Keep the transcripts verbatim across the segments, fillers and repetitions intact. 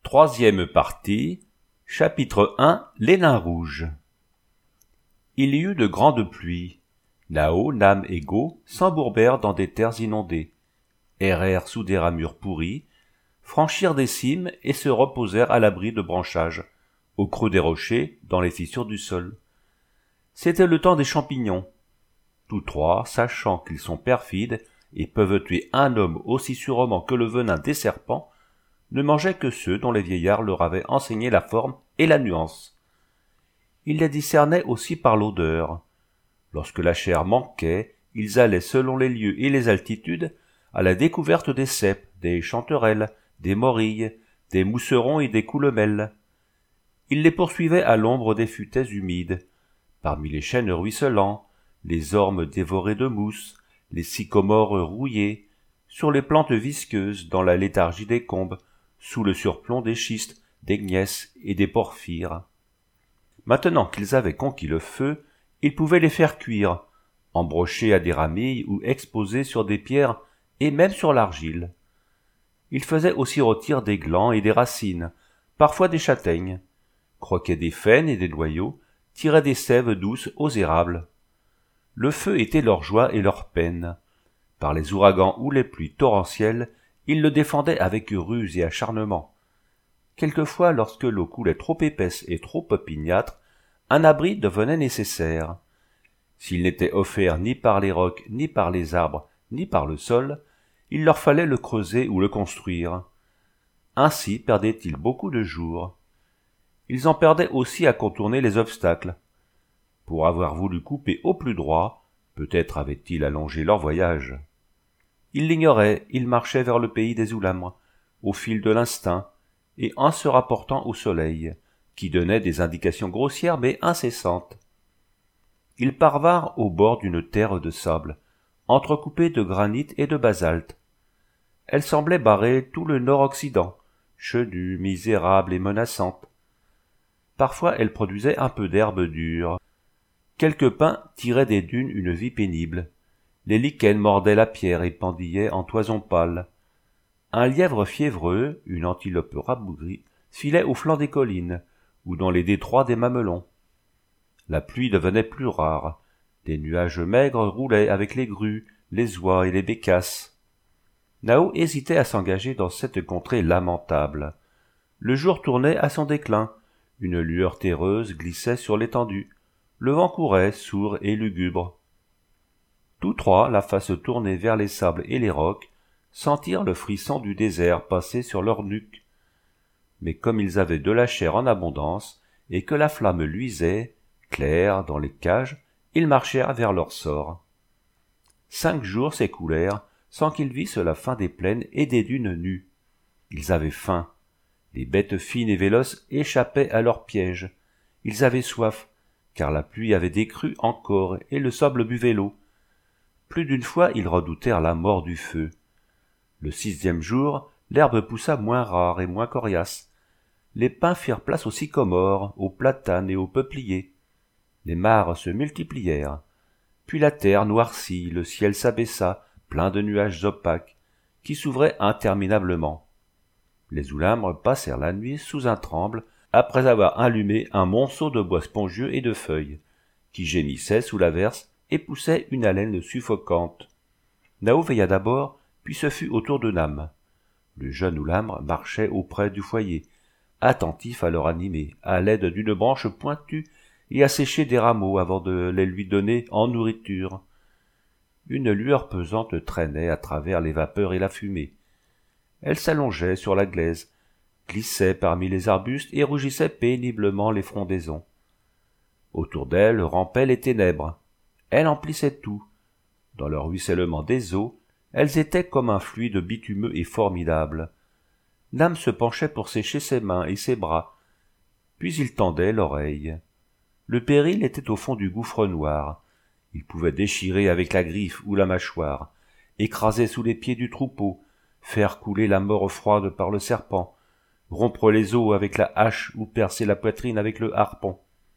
Troisième partie, chapitre un. Les nains rouges. Il y eut de grandes pluies. Nao, Nam et Go s'embourbèrent dans des terres inondées, errèrent sous des ramures pourries, franchirent des cimes et se reposèrent à l'abri de branchages, au creux des rochers, dans les fissures du sol. C'était le temps des champignons. Tous trois, sachant qu'ils sont perfides et peuvent tuer un homme aussi sûrement que le venin des serpents, ne mangeaient que ceux dont les vieillards leur avaient enseigné la forme et la nuance. Ils les discernaient aussi par l'odeur. Lorsque la chair manquait, ils allaient selon les lieux et les altitudes à la découverte des cèpes, des chanterelles, des morilles, des mousserons et des coulemelles. Ils les poursuivaient à l'ombre des futaies humides, parmi les chênes ruisselants, les ormes dévorés de mousse, les sycomores rouillés, sur les plantes visqueuses dans la léthargie des combes, sous le surplomb des schistes, des gneiss et des porphyres. Maintenant qu'ils avaient conquis le feu, ils pouvaient les faire cuire, embrochés à des ramilles ou exposés sur des pierres et même sur l'argile. Ils faisaient aussi rôtir des glands et des racines, parfois des châtaignes, croquaient des faînes et des noyaux, tiraient des sèves douces aux érables. Le feu était leur joie et leur peine. Par les ouragans ou les pluies torrentielles, ils le défendaient avec ruse et acharnement. Quelquefois, lorsque l'eau coulait trop épaisse et trop opiniâtre, un abri devenait nécessaire. S'il n'était offert ni par les rocs, ni par les arbres, ni par le sol, il leur fallait le creuser ou le construire. Ainsi perdaient-ils beaucoup de jours. Ils en perdaient aussi à contourner les obstacles. Pour avoir voulu couper au plus droit, peut-être avaient-ils allongé leur voyage. Ils l'ignoraient, ils marchaient vers le pays des Oulamres, au fil de l'instinct, et en se rapportant au soleil, qui donnait des indications grossières mais incessantes. Ils parvinrent au bord d'une terre de sable, entrecoupée de granit et de basalte. Elle semblait barrer tout le nord-occident, chenue, misérable et menaçante. Parfois elle produisait un peu d'herbe dure. Quelques pins tiraient des dunes une vie pénible. Les lichens mordaient la pierre et pendillaient en toison pâle. Un lièvre fiévreux, une antilope rabougrie, filait au flanc des collines, ou dans les détroits des mamelons. La pluie devenait plus rare. Des nuages maigres roulaient avec les grues, les oies et les bécasses. Nao hésitait à s'engager dans cette contrée lamentable. Le jour tournait à son déclin. Une lueur terreuse glissait sur l'étendue. Le vent courait, sourd et lugubre. Tous trois, la face tournée vers les sables et les rocs, sentirent le frisson du désert passer sur leur nuque. Mais comme ils avaient de la chair en abondance, et que la flamme luisait, claire, dans les cages, ils marchèrent vers leur sort. Cinq jours s'écoulèrent sans qu'ils vissent la fin des plaines et des dunes nues. Ils avaient faim. Les bêtes fines et véloces échappaient à leurs pièges. Ils avaient soif, car la pluie avait décru encore et le sable buvait l'eau. Plus d'une fois ils redoutèrent la mort du feu. Le sixième jour, l'herbe poussa moins rare et moins coriace. Les pins firent place aux sycomores, aux platanes et aux peupliers. Les mares se multiplièrent. Puis la terre noircit, le ciel s'abaissa, plein de nuages opaques, qui s'ouvraient interminablement. Les Oulamres passèrent la nuit sous un tremble, après avoir allumé un monceau de bois spongieux et de feuilles, qui gémissait sous l'averse et poussait une haleine suffocante. Nao veilla d'abord, puis ce fut au tour de Nam. Le jeune Oulamre marchait auprès du foyer, attentif à leur animer, à l'aide d'une branche pointue et à sécher des rameaux avant de les lui donner en nourriture. Une lueur pesante traînait à travers les vapeurs et la fumée. Elle s'allongeait sur la glaise, glissait parmi les arbustes et rougissait péniblement les frondaisons. Autour d'elle rampaient les ténèbres. Elle emplissait tout. Dans le ruissellement des eaux, elles étaient comme un fluide bitumeux et formidable. Nam se penchait pour sécher ses mains et ses bras, puis il tendait l'oreille. Le péril était au fond du gouffre noir. Il pouvait déchirer avec la griffe ou la mâchoire, écraser sous les pieds du troupeau, faire couler la mort froide par le serpent, rompre les os avec la hache ou percer la poitrine avec le harpon.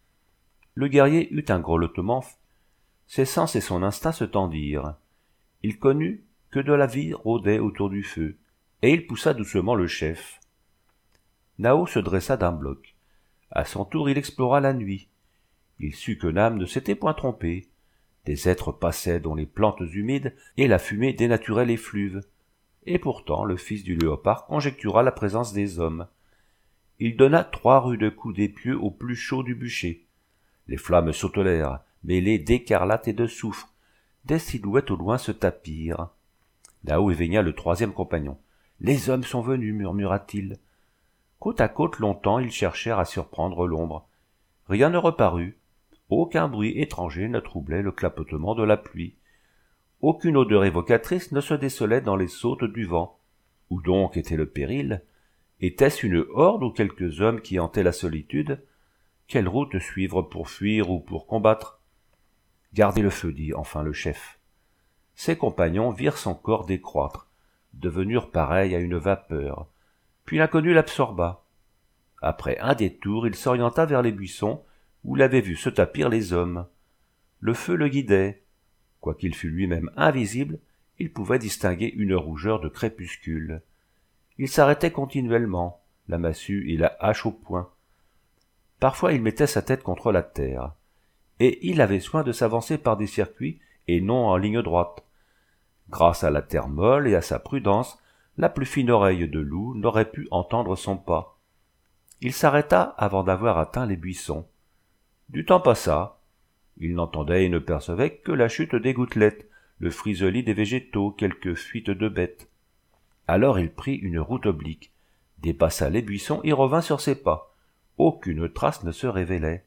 Le guerrier eut un grelottement. Ses sens et son instinct se tendirent. Il connut que de la vie rôdait autour du feu, et il poussa doucement le chef. Nao se dressa d'un bloc. À son tour, il explora la nuit. Il sut que Nam ne s'était point trompé. Des êtres passaient dont les plantes humides et la fumée dénaturaient les fluves. Et pourtant, le fils du léopard conjectura la présence des hommes. Il donna trois rudes coups d'épieu au plus chaud du bûcher. Les flammes sautelèrent, mêlées d'écarlate et de soufre. Des silhouettes au loin se tapirent. Nao éveilla le troisième compagnon. « Les hommes sont venus, murmura-t-il. » Côte à côte longtemps ils cherchèrent à surprendre l'ombre. Rien ne reparut. Aucun bruit étranger ne troublait le clapotement de la pluie. Aucune odeur évocatrice ne se décelait dans les sautes du vent. Où donc était le péril? Était-ce une horde ou quelques hommes qui hantaient la solitude? Quelle route suivre pour fuir ou pour combattre? Gardez le feu, dit enfin le chef. Ses compagnons virent son corps décroître, devenurent pareils à une vapeur. Puis l'inconnu l'absorba. Après un détour, il s'orienta vers les buissons, où l'avaient vu se tapir les hommes. Le feu le guidait. Quoiqu'il fût lui-même invisible, il pouvait distinguer une rougeur de crépuscule. Il s'arrêtait continuellement, la massue et la hache au poing. Parfois il mettait sa tête contre la terre, et il avait soin de s'avancer par des circuits et non en ligne droite. Grâce à la terre molle et à sa prudence, la plus fine oreille de loup n'aurait pu entendre son pas. Il s'arrêta avant d'avoir atteint les buissons. Du temps passa. Il n'entendait et ne percevait que la chute des gouttelettes, le friseli des végétaux, quelques fuites de bêtes. Alors il prit une route oblique, dépassa les buissons et revint sur ses pas. Aucune trace ne se révélait.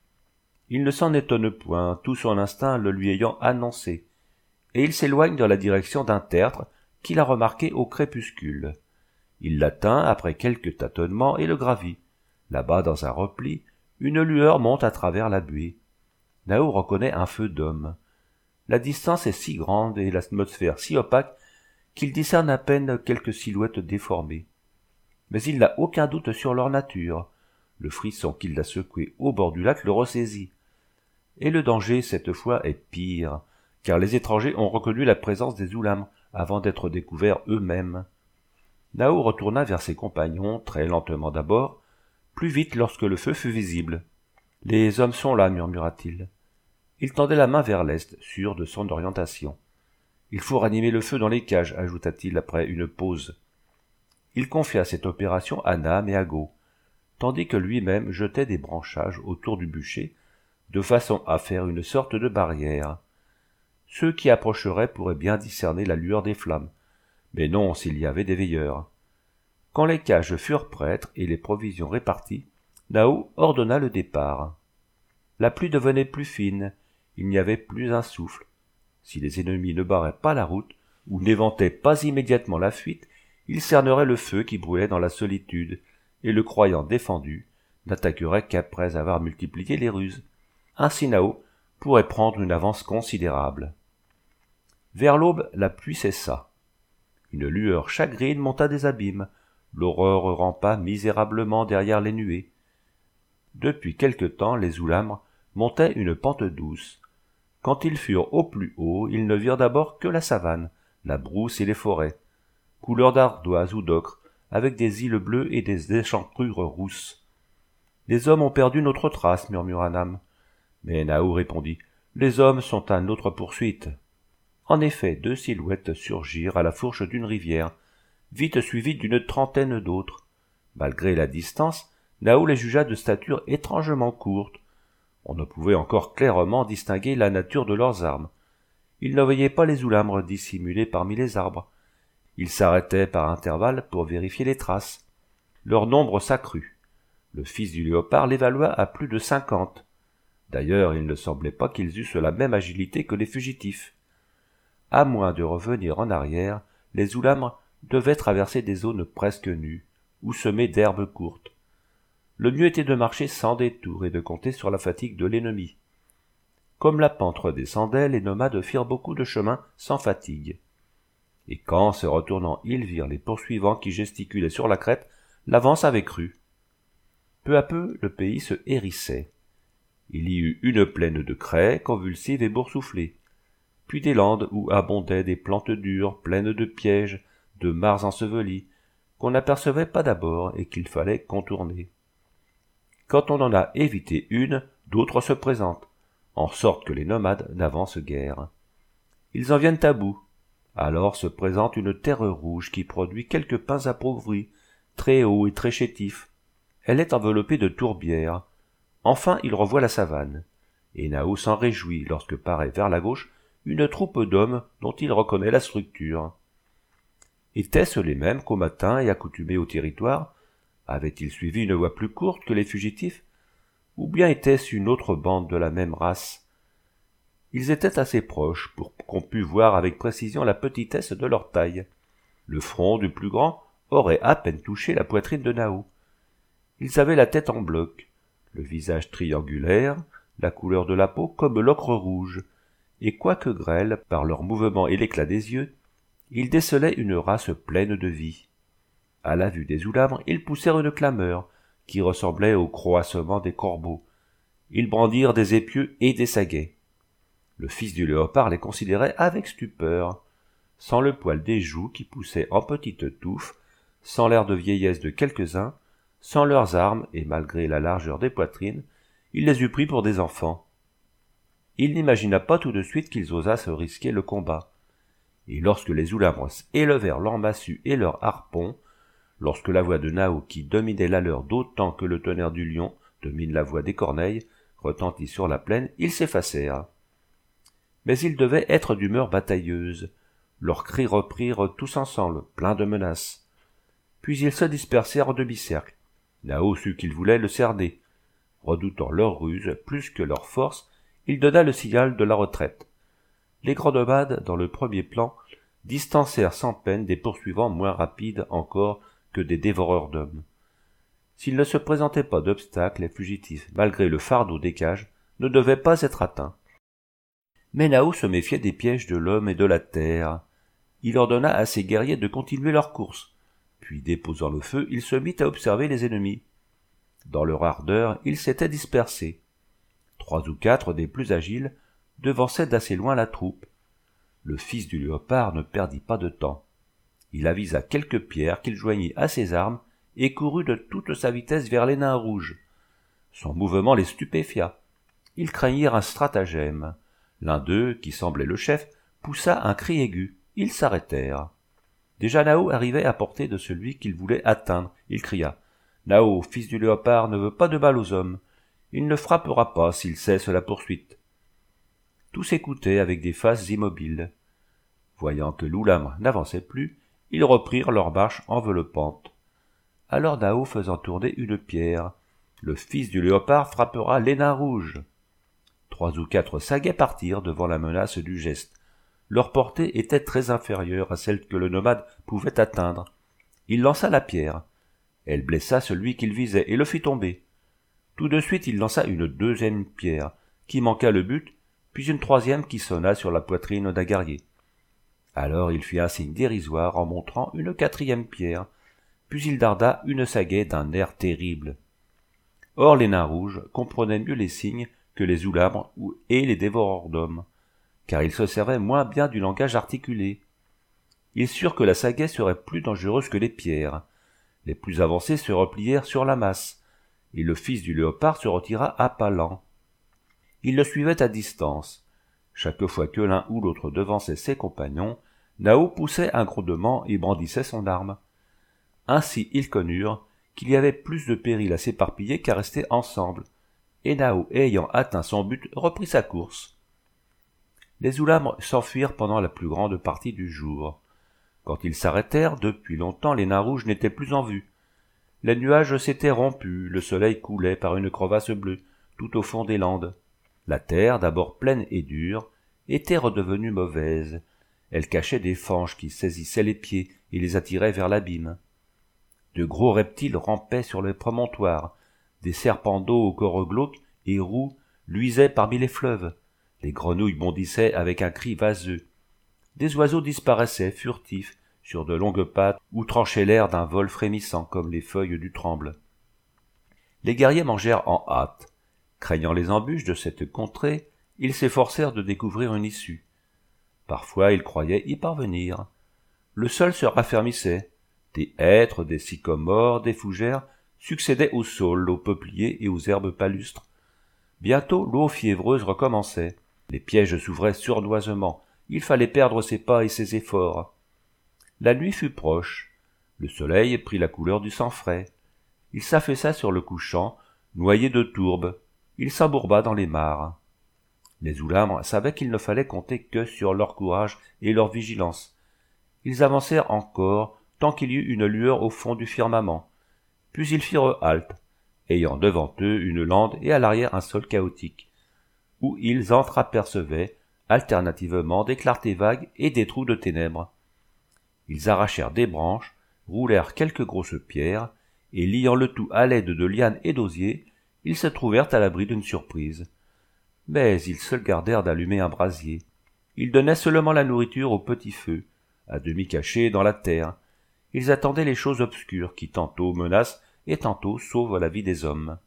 Il ne s'en étonne point, tout son instinct le lui ayant annoncé, et il s'éloigne dans la direction d'un tertre qu'il a remarqué au crépuscule. Il l'atteint après quelques tâtonnements et le gravit. Là-bas, dans un repli, une lueur monte à travers la buée. Nao reconnaît un feu d'homme. La distance est si grande et l'atmosphère si opaque qu'il discerne à peine quelques silhouettes déformées. Mais il n'a aucun doute sur leur nature. Le frisson qui l'a secoué au bord du lac le ressaisit. Et le danger, cette fois, est pire, car les étrangers ont reconnu la présence des Ulam avant d'être découverts eux-mêmes. Nao retourna vers ses compagnons, très lentement d'abord, plus vite lorsque le feu fut visible. « Les hommes sont là, murmura-t-il. » Il tendait la main vers l'est, sûr de son orientation. « Il faut ranimer le feu dans les cages, » ajouta-t-il après une pause. Il confia cette opération à Nam et à Go, tandis que lui-même jetait des branchages autour du bûcher, de façon à faire une sorte de barrière. Ceux qui approcheraient pourraient bien discerner la lueur des flammes, mais non s'il y avait des veilleurs. Quand les cages furent prêtes et les provisions réparties, Nao ordonna le départ. La pluie devenait plus fine, il n'y avait plus un souffle. Si les ennemis ne barraient pas la route, ou n'éventaient pas immédiatement la fuite, ils cerneraient le feu qui brûlait dans la solitude, et le croyant défendu, n'attaquerait qu'après avoir multiplié les ruses. Ainsi Nao pourrait prendre une avance considérable. Vers l'aube, la pluie cessa. Une lueur chagrine monta des abîmes, l'aurore rampa misérablement derrière les nuées. Depuis quelque temps, les Ulam montaient une pente douce. Quand ils furent au plus haut, ils ne virent d'abord que la savane, la brousse et les forêts, couleur d'ardoise ou d'ocre, avec des îles bleues et des échancrures rousses. « Les hommes ont perdu notre trace, » murmura Nam. Mais Nao répondit, « Les hommes sont à notre poursuite. » En effet, deux silhouettes surgirent à la fourche d'une rivière, vite suivies d'une trentaine d'autres. Malgré la distance, Nao les jugea de stature étrangement courte. On ne pouvait encore clairement distinguer la nature de leurs armes. Ils ne voyaient pas les Ulamres dissimulés parmi les arbres. Ils s'arrêtaient par intervalles pour vérifier les traces. Leur nombre s'accrut. Le fils du léopard l'évalua à plus de cinquante. D'ailleurs, il ne semblait pas qu'ils eussent la même agilité que les fugitifs. À moins de revenir en arrière, les Ulamres devaient traverser des zones presque nues, ou semées d'herbes courtes. Le mieux était de marcher sans détour et de compter sur la fatigue de l'ennemi. Comme la pente redescendait, les nomades firent beaucoup de chemin sans fatigue. Et quand, se retournant, ils virent les poursuivants qui gesticulaient sur la crête, l'avance avait cru. Peu à peu, le pays se hérissait. Il y eut une plaine de craie, convulsive et boursouflée, puis des landes où abondaient des plantes dures, pleines de pièges, de mares ensevelies, qu'on n'apercevait pas d'abord et qu'il fallait contourner. Quand on en a évité une, d'autres se présentent, en sorte que les nomades n'avancent guère. Ils en viennent à bout. Alors se présente une terre rouge qui produit quelques pins appauvris, très hauts et très chétifs. Elle est enveloppée de tourbières. Enfin il revoit la savane, et Nao s'en réjouit lorsque paraît vers la gauche une troupe d'hommes dont il reconnaît la structure. Étaient-ce les mêmes qu'au matin et accoutumés au territoire? Avaient-ils suivi une voie plus courte que les fugitifs? Ou bien était-ce une autre bande de la même race? Ils étaient assez proches pour qu'on pût voir avec précision la petitesse de leur taille. Le front du plus grand aurait à peine touché la poitrine de Nao. Ils avaient la tête en bloc, le visage triangulaire, la couleur de la peau comme l'ocre rouge, et quoique grêle par leurs mouvements et l'éclat des yeux, ils décelaient une race pleine de vie. À la vue des Oulâmes, ils poussèrent une clameur qui ressemblait au croassement des corbeaux. Ils brandirent des épieux et des saguets. Le fils du léopard les considérait avec stupeur, sans le poil des joues qui poussait en petites touffes, sans l'air de vieillesse de quelques-uns, sans leurs armes et malgré la largeur des poitrines, il les eût pris pour des enfants. Il n'imagina pas tout de suite qu'ils osassent risquer le combat. Et lorsque les Oulâmes élevèrent leurs massues et leurs harpons, lorsque la voix de Nao, qui dominait la leur d'autant que le tonnerre du lion domine la voix des corneilles, retentit sur la plaine, ils s'effacèrent. Mais ils devaient être d'humeur batailleuse. Leurs cris reprirent tous ensemble, pleins de menaces. Puis ils se dispersèrent en demi-cercle. Nao sut qu'ils voulaient le cerner. Redoutant leur ruse plus que leur force, il donna le signal de la retraite. Les grands nomades, dans le premier plan, distancèrent sans peine des poursuivants moins rapides encore que des dévoreurs d'hommes. S'il ne se présentait pas d'obstacle, les fugitifs, malgré le fardeau des cages, ne devaient pas être atteints. Mais Nao se méfiait des pièges de l'homme et de la terre. Il ordonna à ses guerriers de continuer leur course, puis déposant le feu, il se mit à observer les ennemis. Dans leur ardeur, ils s'étaient dispersés. Trois ou quatre des plus agiles devançaient d'assez loin la troupe. Le fils du léopard ne perdit pas de temps. Il avisa quelques pierres qu'il joignit à ses armes et courut de toute sa vitesse vers les nains rouges. Son mouvement les stupéfia. Ils craignirent un stratagème. L'un d'eux, qui semblait le chef, poussa un cri aigu. Ils s'arrêtèrent. Déjà Nao arrivait à portée de celui qu'il voulait atteindre. Il cria « Nao, fils du léopard, ne veut pas de mal aux hommes. Il ne frappera pas s'il cesse la poursuite. » Tous écoutaient avec des faces immobiles. Voyant que l'Oulâme n'avançait plus, ils reprirent leur marche enveloppante. Alors Nao faisant tourner une pierre, le fils du léopard frappera les nains rouges. Trois ou quatre saguets partirent devant la menace du geste. Leur portée était très inférieure à celle que le nomade pouvait atteindre. Il lança la pierre. Elle blessa celui qu'il visait et le fit tomber. Tout de suite il lança une deuxième pierre, qui manqua le but, puis une troisième qui sonna sur la poitrine d'un guerrier. Alors il fit un signe dérisoire en montrant une quatrième pierre, puis il darda une sagaie d'un air terrible. Or les nains rouges comprenaient mieux les signes que les Oulâmes et les dévoreurs d'hommes, car ils se servaient moins bien du langage articulé. Ils surent que la sagaie serait plus dangereuse que les pierres. Les plus avancés se replièrent sur la masse, et le fils du léopard se retira à pas lents. Il le suivait à distance. Chaque fois que l'un ou l'autre devançait ses compagnons, Nao poussait un grondement et brandissait son arme. Ainsi ils connurent qu'il y avait plus de péril à s'éparpiller qu'à rester ensemble, et Nao, ayant atteint son but, reprit sa course. Les Oulâmes s'enfuirent pendant la plus grande partie du jour. Quand ils s'arrêtèrent, depuis longtemps les nains rouges n'étaient plus en vue. Les nuages s'étaient rompus, le soleil coulait par une crevasse bleue, tout au fond des landes. La terre, d'abord pleine et dure, était redevenue mauvaise. Elle cachait des fanges qui saisissaient les pieds et les attiraient vers l'abîme. De gros reptiles rampaient sur les promontoires, des serpents d'eau au corps glauque et roux luisaient parmi les fleuves. Les grenouilles bondissaient avec un cri vaseux. Des oiseaux disparaissaient, furtifs, sur de longues pattes, ou tranchaient l'air d'un vol frémissant comme les feuilles du tremble. Les guerriers mangèrent en hâte. Craignant les embûches de cette contrée, ils s'efforcèrent de découvrir une issue. Parfois ils croyaient y parvenir. Le sol se raffermissait. Des hêtres, des sycomores, des fougères succédaient aux saules, aux peupliers et aux herbes palustres. Bientôt l'eau fiévreuse recommençait. Les pièges s'ouvraient sournoisement. Il fallait perdre ses pas et ses efforts. La nuit fut proche. Le soleil prit la couleur du sang frais. Il s'affaissa sur le couchant, noyé de tourbe. Il s'embourba dans les mares. Les Oulamres savaient qu'il ne fallait compter que sur leur courage et leur vigilance. Ils avancèrent encore, tant qu'il y eut une lueur au fond du firmament. Puis ils firent halte, ayant devant eux une lande et à l'arrière un sol chaotique, où ils entreapercevaient alternativement des clartés vagues et des trous de ténèbres. Ils arrachèrent des branches, roulèrent quelques grosses pierres, et liant le tout à l'aide de lianes et d'osier, ils se trouvèrent à l'abri d'une surprise. Mais ils se gardèrent d'allumer un brasier. Ils donnaient seulement la nourriture au petit feu, à demi caché dans la terre. Ils attendaient les choses obscures qui tantôt menacent et tantôt sauvent la vie des hommes.